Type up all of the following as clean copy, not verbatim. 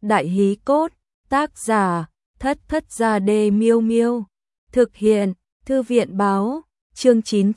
Đại hí cốt, tác giả, Thất Thất Gia Đê Miêu Miêu. Thực hiện, Thư viện báo, chương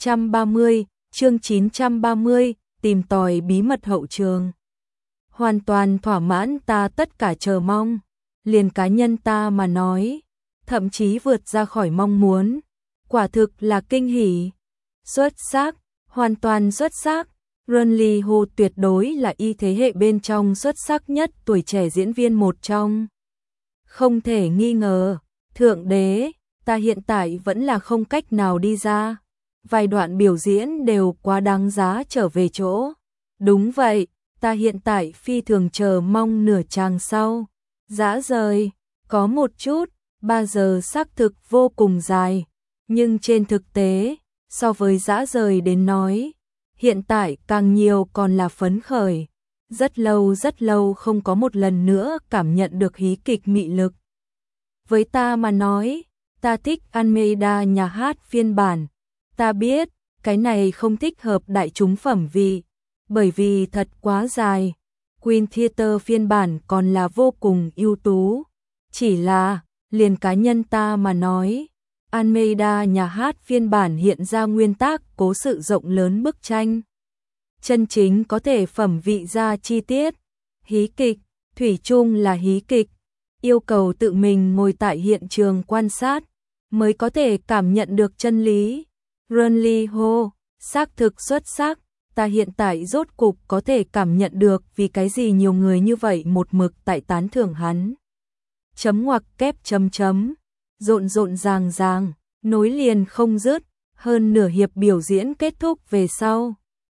930, tìm tòi bí mật hậu trường. Hoàn toàn thỏa mãn ta tất cả chờ mong, liền cá nhân ta mà nói, thậm chí vượt ra khỏi mong muốn. Quả thực là kinh hỉ, xuất sắc, hoàn toàn xuất sắc. Runli Ho tuyệt đối là y thế hệ bên trong xuất sắc nhất tuổi trẻ diễn viên một trong. Không thể nghi ngờ, thượng đế, ta hiện tại vẫn là không cách nào đi ra. Vài đoạn biểu diễn đều quá đáng giá trở về chỗ. Đúng vậy, ta hiện tại phi thường chờ mong nửa chàng sau. Dã rời, có một chút, 3 giờ xác thực vô cùng dài. Nhưng trên thực tế, so với dã rời đến nói, hiện tại càng nhiều còn là phấn khởi. Rất lâu không có một lần nữa cảm nhận được hí kịch mị lực. Với ta mà nói, ta thích Almeida nhà hát phiên bản. Ta biết, cái này không thích hợp đại chúng phẩm vị, bởi vì thật quá dài. Queen Theatre phiên bản còn là vô cùng ưu tú. Chỉ là, liền cá nhân ta mà nói, Almeida nhà hát phiên bản hiện ra nguyên tác cố sự rộng lớn bức tranh. Chân chính có thể phẩm vị ra chi tiết. Hí kịch, thủy chung là hí kịch. Yêu cầu tự mình ngồi tại hiện trường quan sát, mới có thể cảm nhận được chân lý. Runli Ho, xác thực xuất sắc. Ta hiện tại rốt cục có thể cảm nhận được vì cái gì nhiều người như vậy một mực tại tán thưởng hắn. Chấm ngoặc kép chấm chấm. Rộn ràng, nối liền không dứt, hơn nửa hiệp biểu diễn kết thúc về sau.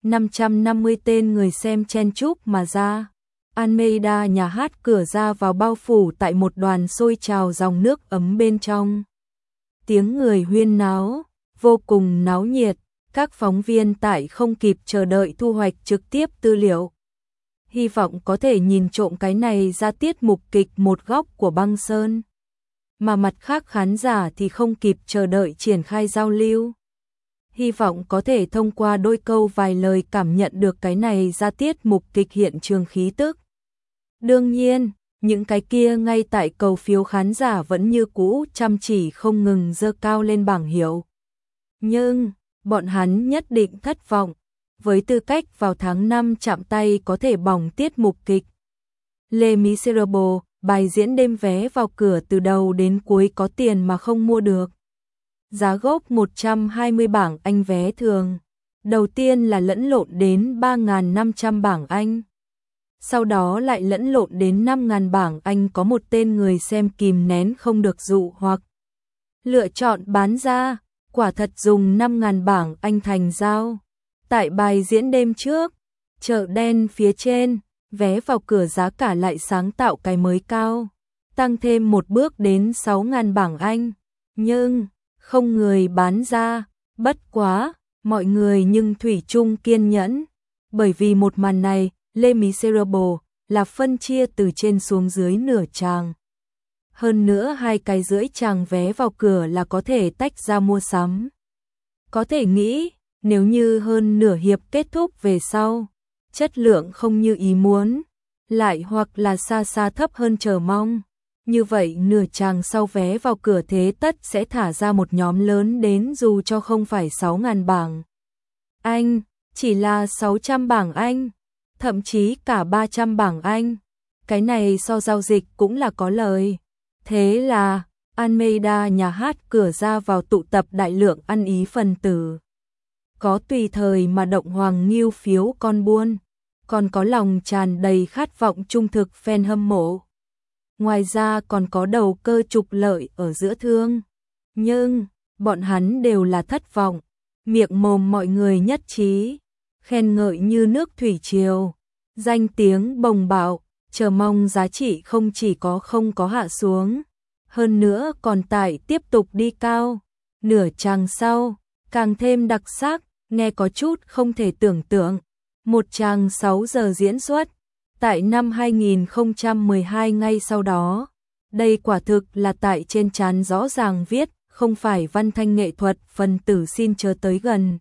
550 tên người xem chen chúc mà ra. Almeida nhà hát cửa ra vào bao phủ tại một đoàn sôi trào dòng nước ấm bên trong. Tiếng người huyên náo, vô cùng náo nhiệt, các phóng viên tại không kịp chờ đợi thu hoạch trực tiếp tư liệu. Hy vọng có thể nhìn trộm cái này ra tiết mục kịch một góc của băng sơn. Mà mặt khác khán giả thì không kịp chờ đợi triển khai giao lưu. Hy vọng có thể thông qua đôi câu vài lời cảm nhận được cái này ra tiết mục kịch hiện trường khí tức. Đương nhiên, những cái kia ngay tại cầu phiếu khán giả vẫn như cũ chăm chỉ không ngừng giơ cao lên bảng hiệu. Nhưng, bọn hắn nhất định thất vọng, với tư cách vào tháng 5 chạm tay có thể bỏng tiết mục kịch. Les Misérables, bài diễn đêm vé vào cửa từ đầu đến cuối có tiền mà không mua được. Giá gốc 120 bảng Anh vé thường. Đầu tiên là lẫn lộn đến 3.500 bảng Anh. Sau đó lại lẫn lộn đến 5.000 bảng Anh, có một tên người xem kìm nén không được dụ hoặc lựa chọn bán ra, quả thật dùng 5.000 bảng Anh thành giao. Tại bài diễn đêm trước, chợ đen phía trên, vé vào cửa giá cả lại sáng tạo cái mới cao, tăng thêm một bước đến 6.000 bảng Anh. Nhưng, không người bán ra, bất quá, mọi người nhưng thủy chung kiên nhẫn. Bởi vì một màn này, Les Misérables là phân chia từ trên xuống dưới nửa tràng. Hơn nữa 2 cái rưỡi tràng vé vào cửa là có thể tách ra mua sắm. Có thể nghĩ, nếu như hơn nửa hiệp kết thúc về sau, chất lượng không như ý muốn, lại hoặc là xa thấp hơn chờ mong, như vậy nửa tràng sau vé vào cửa thế tất sẽ thả ra một nhóm lớn đến dù cho không phải 6.000 bảng Anh, chỉ là 600 bảng Anh, thậm chí cả 300 bảng Anh. Cái này so giao dịch cũng là có lời. Thế là, Almeida nhà hát cửa ra vào tụ tập đại lượng ăn ý phần tử. Có tùy thời mà động hoàng nghiêu phiếu con buôn, còn có lòng tràn đầy khát vọng trung thực fan hâm mộ. Ngoài ra còn có đầu cơ trục lợi ở giữa thương. Nhưng, bọn hắn đều là thất vọng. Miệng mồm mọi người nhất trí, khen ngợi như nước thủy triều, danh tiếng bồng bạo, chờ mong giá trị không chỉ có không có hạ xuống, hơn nữa còn tại tiếp tục đi cao. Nửa chàng sau, càng thêm đặc sắc, nghe có chút không thể tưởng tượng. Một chàng 6 giờ diễn xuất, tại năm 2012 ngay sau đó. Đây quả thực là tại trên trán rõ ràng viết, không phải văn thanh nghệ thuật, phần tử xin chớ tới gần.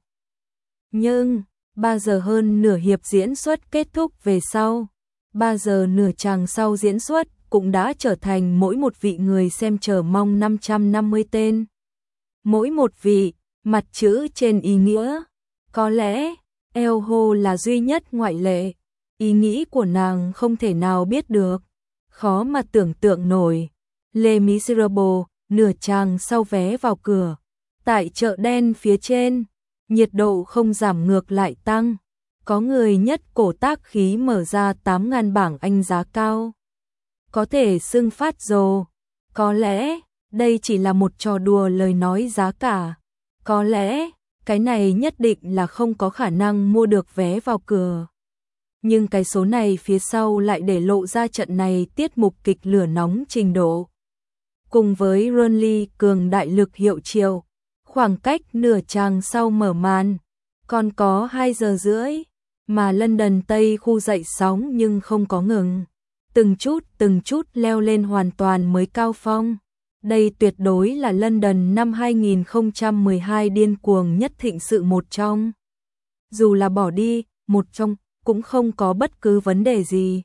Nhưng, 3 giờ hơn nửa hiệp diễn xuất kết thúc về sau, 3 giờ nửa chàng sau diễn xuất cũng đã trở thành mỗi một vị người xem chờ mong 550 tên. Mỗi một vị, mặt chữ trên ý nghĩa. Có lẽ, Elho là duy nhất ngoại lệ. Ý nghĩ của nàng không thể nào biết được. Khó mà tưởng tượng nổi. Les Miserables, nửa chàng sau vé vào cửa. Tại chợ đen phía trên, nhiệt độ không giảm ngược lại tăng. Có người nhất cổ tác khí mở ra 8.000 bảng Anh giá cao. Có thể xưng phát rồ. Có lẽ, đây chỉ là một trò đùa lời nói giá cả. Có lẽ, cái này nhất định là không có khả năng mua được vé vào cửa. Nhưng cái số này phía sau lại để lộ ra trận này tiết mục kịch lửa nóng trình độ. Cùng với Burnley cường đại lực hiệu triệu, khoảng cách nửa chàng sau mở màn, còn có 2 giờ rưỡi, mà London Tây khu dậy sóng nhưng không có ngừng. Từng chút leo lên hoàn toàn mới cao phong. Đây tuyệt đối là London năm 2012 điên cuồng nhất thịnh sự một trong. Dù là bỏ đi, một trong, cũng không có bất cứ vấn đề gì.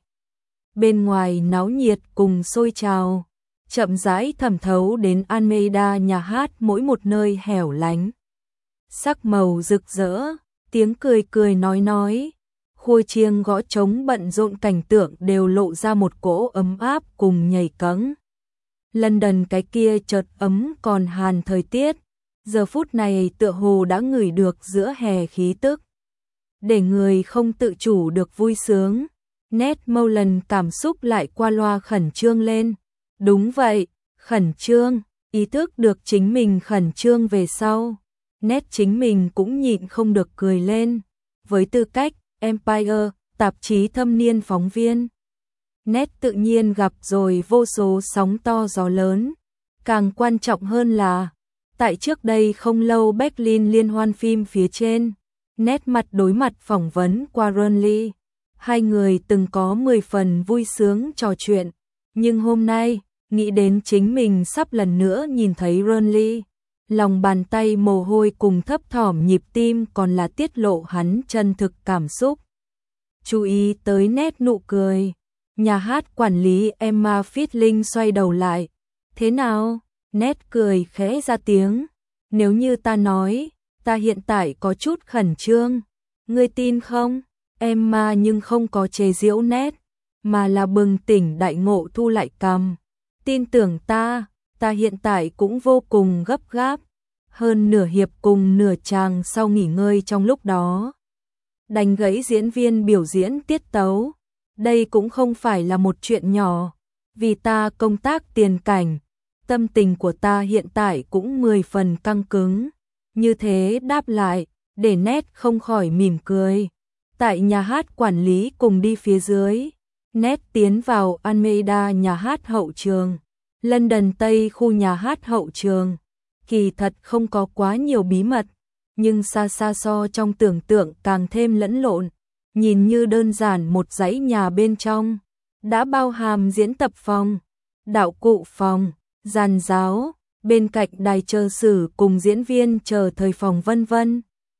Bên ngoài náo nhiệt cùng sôi trào, chậm rãi thẩm thấu đến Almeida nhà hát mỗi một nơi hẻo lánh. Sắc màu rực rỡ, tiếng cười cười nói. Khua chiêng gõ trống bận rộn cảnh tượng đều lộ ra một cỗ ấm áp cùng nhảy cẫng. London cái kia chợt ấm còn hàn thời tiết, giờ phút này tựa hồ đã ngửi được giữa hè khí tức. Để người không tự chủ được vui sướng, Ned Molan cảm xúc lại qua loa khẩn trương lên. Đúng vậy, khẩn trương, ý thức được chính mình khẩn trương về sau. Ned chính mình cũng nhịn không được cười lên. Với tư cách Empire, tạp chí thâm niên phóng viên, Ned tự nhiên gặp rồi vô số sóng to gió lớn. Càng quan trọng hơn là, tại trước đây không lâu Berlin liên hoan phim phía trên, Ned mặt đối mặt phỏng vấn qua Burnley. Hai người từng có 10 phần vui sướng trò chuyện, nhưng hôm nay, nghĩ đến chính mình sắp lần nữa nhìn thấy Burnley, lòng bàn tay mồ hôi cùng thấp thỏm nhịp tim còn là tiết lộ hắn chân thực cảm xúc. Chú ý tới nét nụ cười, nhà hát quản lý Emma Fitling xoay đầu lại. Thế nào? Nét cười khẽ ra tiếng. Nếu như ta nói, ta hiện tại có chút khẩn trương, ngươi tin không? Emma nhưng không có chế giễu Nét, mà là bừng tỉnh đại ngộ thu lại cằm. Tin tưởng ta hiện tại cũng vô cùng gấp gáp. Hơn nửa hiệp cùng nửa tràng sau nghỉ ngơi trong lúc đó, đánh gãy diễn viên biểu diễn tiết tấu. Đây cũng không phải là một chuyện nhỏ, vì ta công tác tiền cảnh, tâm tình của ta hiện tại cũng 10 phần căng cứng. Như thế đáp lại, để Nét không khỏi mỉm cười. Tại nhà hát quản lý cùng đi phía dưới, Nét tiến vào Almeida nhà hát hậu trường, London Tây khu nhà hát hậu trường. Kỳ thật không có quá nhiều bí mật, nhưng xa xa so trong tưởng tượng càng thêm lẫn lộn. Nhìn như đơn giản một dãy nhà bên trong, đã bao hàm diễn tập phòng, đạo cụ phòng, giàn giáo, bên cạnh đài chờ sử cùng diễn viên chờ thời phòng vân vân.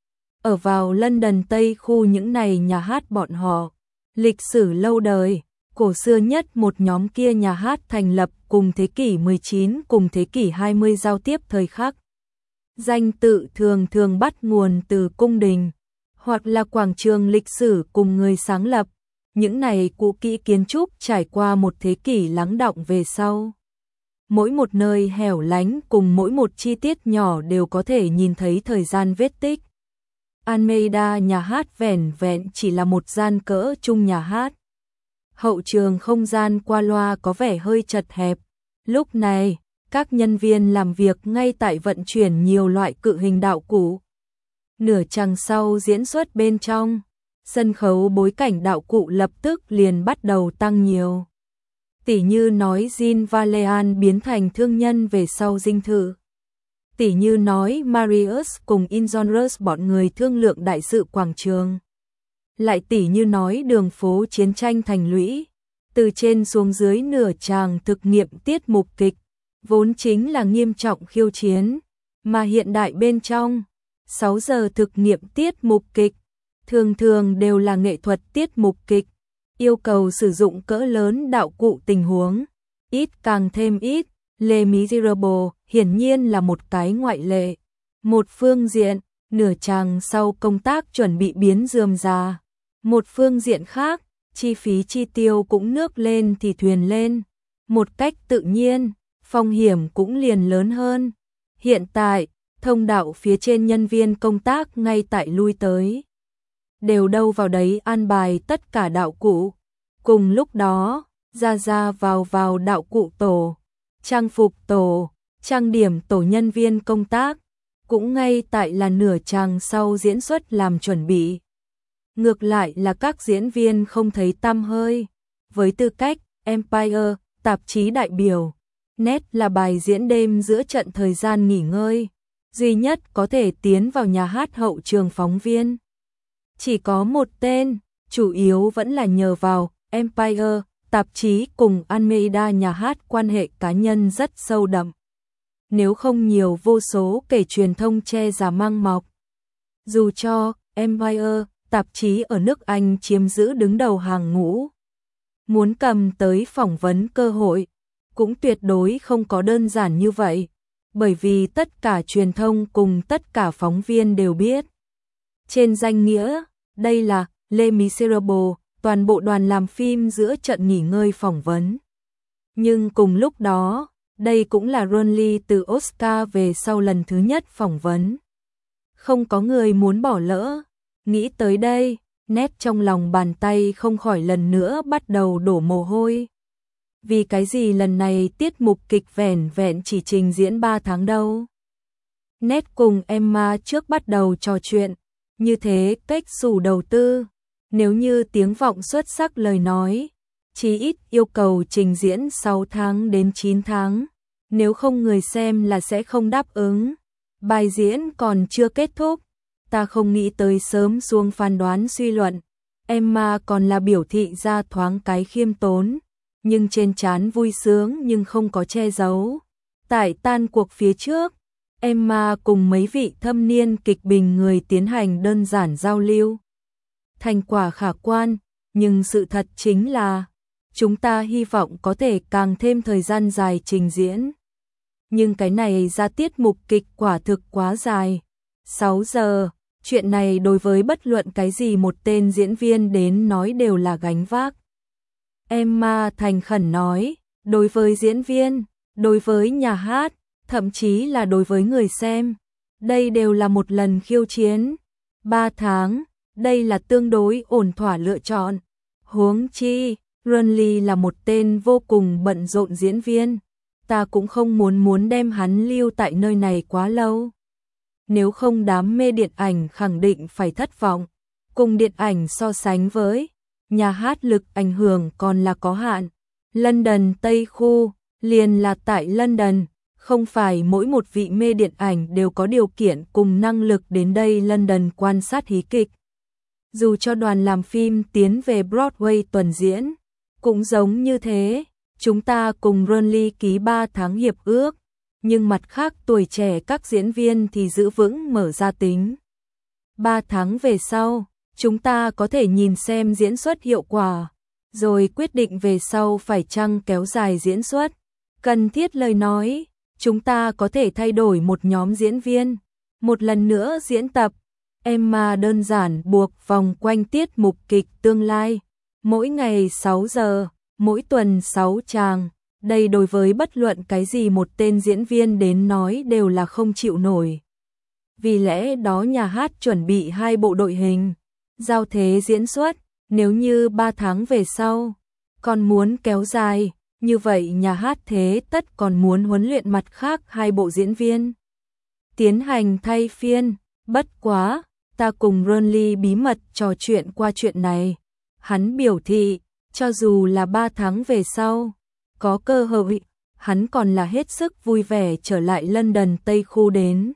Ở vào London Tây khu những này nhà hát bọn họ, lịch sử lâu đời, cổ xưa nhất một nhóm kia nhà hát thành lập cùng thế kỷ 19 cùng thế kỷ 20 giao tiếp thời khắc. Danh tự thường thường bắt nguồn từ cung đình, hoặc là quảng trường lịch sử cùng người sáng lập. Những này cũ kỹ kiến trúc trải qua một thế kỷ lắng đọng về sau. Mỗi một nơi hẻo lánh cùng mỗi một chi tiết nhỏ đều có thể nhìn thấy thời gian vết tích. Almeida nhà hát vẻn vẹn chỉ là một gian cỡ trung nhà hát. Hậu trường không gian qua loa có vẻ hơi chật hẹp. Lúc này, các nhân viên làm việc ngay tại vận chuyển nhiều loại cự hình đạo cụ. Nửa chặng sau diễn xuất bên trong, sân khấu bối cảnh đạo cụ lập tức liền bắt đầu tăng nhiều. Tỉ như nói Jean Valjean biến thành thương nhân về sau dinh thự. Tỉ như nói Marius cùng Injonus bọn người thương lượng đại sự quảng trường. Lại tỉ như nói đường phố chiến tranh thành lũy. Từ trên xuống dưới nửa tràng thực nghiệm tiết mục kịch, vốn chính là nghiêm trọng khiêu chiến, mà hiện đại bên trong, 6 giờ thực nghiệm tiết mục kịch, thường thường đều là nghệ thuật tiết mục kịch, yêu cầu sử dụng cỡ lớn đạo cụ tình huống, ít càng thêm ít, Les Miserables hiển nhiên là một cái ngoại lệ. Một phương diện, nửa chàng sau công tác chuẩn bị biến rườm rà. Một phương diện khác, chi phí chi tiêu cũng nước lên thì thuyền lên. Một cách tự nhiên, phong hiểm cũng liền lớn hơn. Hiện tại, thông đạo phía trên nhân viên công tác ngay tại lui tới. Đều đâu vào đấy an bài tất cả đạo cụ. Cùng lúc đó, ra vào đạo cụ tổ, trang phục tổ, trang điểm tổ nhân viên công tác, cũng ngay tại là nửa chàng sau diễn xuất làm chuẩn bị. Ngược lại là các diễn viên không thấy tăm hơi. Với tư cách Empire, tạp chí đại biểu, Nét là bài diễn đêm giữa trận thời gian nghỉ ngơi, duy nhất có thể tiến vào nhà hát hậu trường phóng viên. Chỉ có một tên, chủ yếu vẫn là nhờ vào Empire, tạp chí cùng Almeida nhà hát quan hệ cá nhân rất sâu đậm. Nếu không nhiều vô số kể truyền thông che giả mang mọc. Dù cho Empire, tạp chí ở nước Anh chiếm giữ đứng đầu hàng ngũ, muốn cầm tới phỏng vấn cơ hội, cũng tuyệt đối không có đơn giản như vậy, bởi vì tất cả truyền thông cùng tất cả phóng viên đều biết. Trên danh nghĩa, đây là Les Miserables, toàn bộ đoàn làm phim giữa trận nghỉ ngơi phỏng vấn. Nhưng cùng lúc đó, đây cũng là Ronly từ Oscar về sau lần thứ nhất phỏng vấn. Không có người muốn bỏ lỡ. Nghĩ tới đây, Nét trong lòng bàn tay không khỏi lần nữa bắt đầu đổ mồ hôi. Vì cái gì lần này tiết mục kịch vẻn vẹn chỉ trình diễn 3 tháng đâu. Nét cùng Emma trước bắt đầu trò chuyện, như thế cách xù đầu tư. Nếu như tiếng vọng xuất sắc lời nói, chí ít yêu cầu trình diễn 6 tháng đến 9 tháng. Nếu không người xem là sẽ không đáp ứng. Bài diễn còn chưa kết thúc. Ta không nghĩ tới sớm xuống phán đoán suy luận. Emma còn là biểu thị ra thoáng cái khiêm tốn, nhưng trên trán vui sướng nhưng không có che giấu. Tại tan cuộc phía trước, Emma cùng mấy vị thâm niên kịch bình người tiến hành đơn giản giao lưu. Thành quả khả quan, nhưng sự thật chính là chúng ta hy vọng có thể càng thêm thời gian dài trình diễn. Nhưng cái này ra tiết mục kịch quả thực quá dài. 6 giờ, chuyện này đối với bất luận cái gì một tên diễn viên đến nói đều là gánh vác. Emma thành khẩn nói, đối với diễn viên, đối với nhà hát, thậm chí là đối với người xem, đây đều là một lần khiêu chiến. 3 tháng, đây là tương đối ổn thỏa lựa chọn. Huống chi, Ronly là một tên vô cùng bận rộn diễn viên, ta cũng không muốn đem hắn lưu tại nơi này quá lâu. Nếu không đám mê điện ảnh khẳng định phải thất vọng. Cùng điện ảnh so sánh với, nhà hát lực ảnh hưởng còn là có hạn. London Tây Khu, liền là tại London, không phải mỗi một vị mê điện ảnh đều có điều kiện cùng năng lực đến đây London quan sát hí kịch. Dù cho đoàn làm phim tiến về Broadway tuần diễn, cũng giống như thế, chúng ta cùng Ronly ký 3 tháng hiệp ước, nhưng mặt khác tuổi trẻ các diễn viên thì giữ vững mở ra tính. 3 tháng về sau, chúng ta có thể nhìn xem diễn xuất hiệu quả, rồi quyết định về sau phải chăng kéo dài diễn xuất. Cần thiết lời nói, chúng ta có thể thay đổi một nhóm diễn viên, một lần nữa diễn tập. Emma đơn giản buộc vòng quanh tiết mục kịch tương lai, mỗi ngày 6 giờ, mỗi tuần 6 tràng. Đây đối với bất luận cái gì một tên diễn viên đến nói đều là không chịu nổi. Vì lẽ đó nhà hát chuẩn bị 2 bộ đội hình, giao thế diễn xuất, nếu như 3 tháng về sau, còn muốn kéo dài, như vậy nhà hát thế tất còn muốn huấn luyện mặt khác 2 bộ diễn viên. Tiến hành thay phiên, bất quá, ta cùng Ronly bí mật trò chuyện qua chuyện này. Hắn biểu thị, cho dù là 3 tháng về sau, có cơ hội, hắn còn là hết sức vui vẻ trở lại London Tây Khu đến.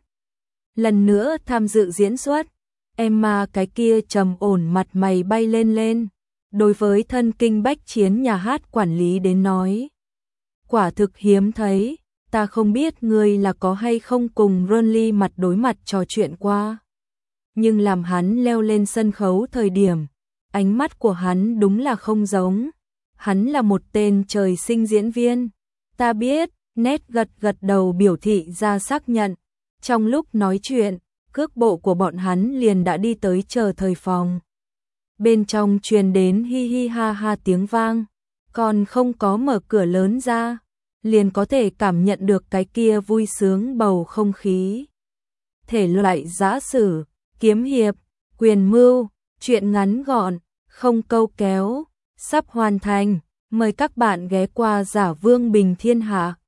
Lần nữa tham dự diễn xuất, Emma cái kia trầm ổn mặt mày bay lên. Đối với thân kinh bách chiến nhà hát quản lý đến nói. Quả thực hiếm thấy, ta không biết ngươi là có hay không cùng Ronly mặt đối mặt trò chuyện qua. Nhưng làm hắn leo lên sân khấu thời điểm, ánh mắt của hắn đúng là không giống. Hắn là một tên trời sinh diễn viên, Ta biết, nét gật gật đầu biểu thị ra xác nhận. Trong lúc nói chuyện, cước bộ của bọn hắn liền đã đi tới chờ thời phòng. Bên trong truyền đến hi hi ha ha tiếng vang, còn không có mở cửa lớn ra, liền có thể cảm nhận được cái kia vui sướng bầu không khí. Thể loại giã sử, kiếm hiệp, quyền mưu, truyện ngắn gọn, không câu kéo, sắp hoàn thành. Mời các bạn ghé qua Giả Vương Bình Thiên Hạ.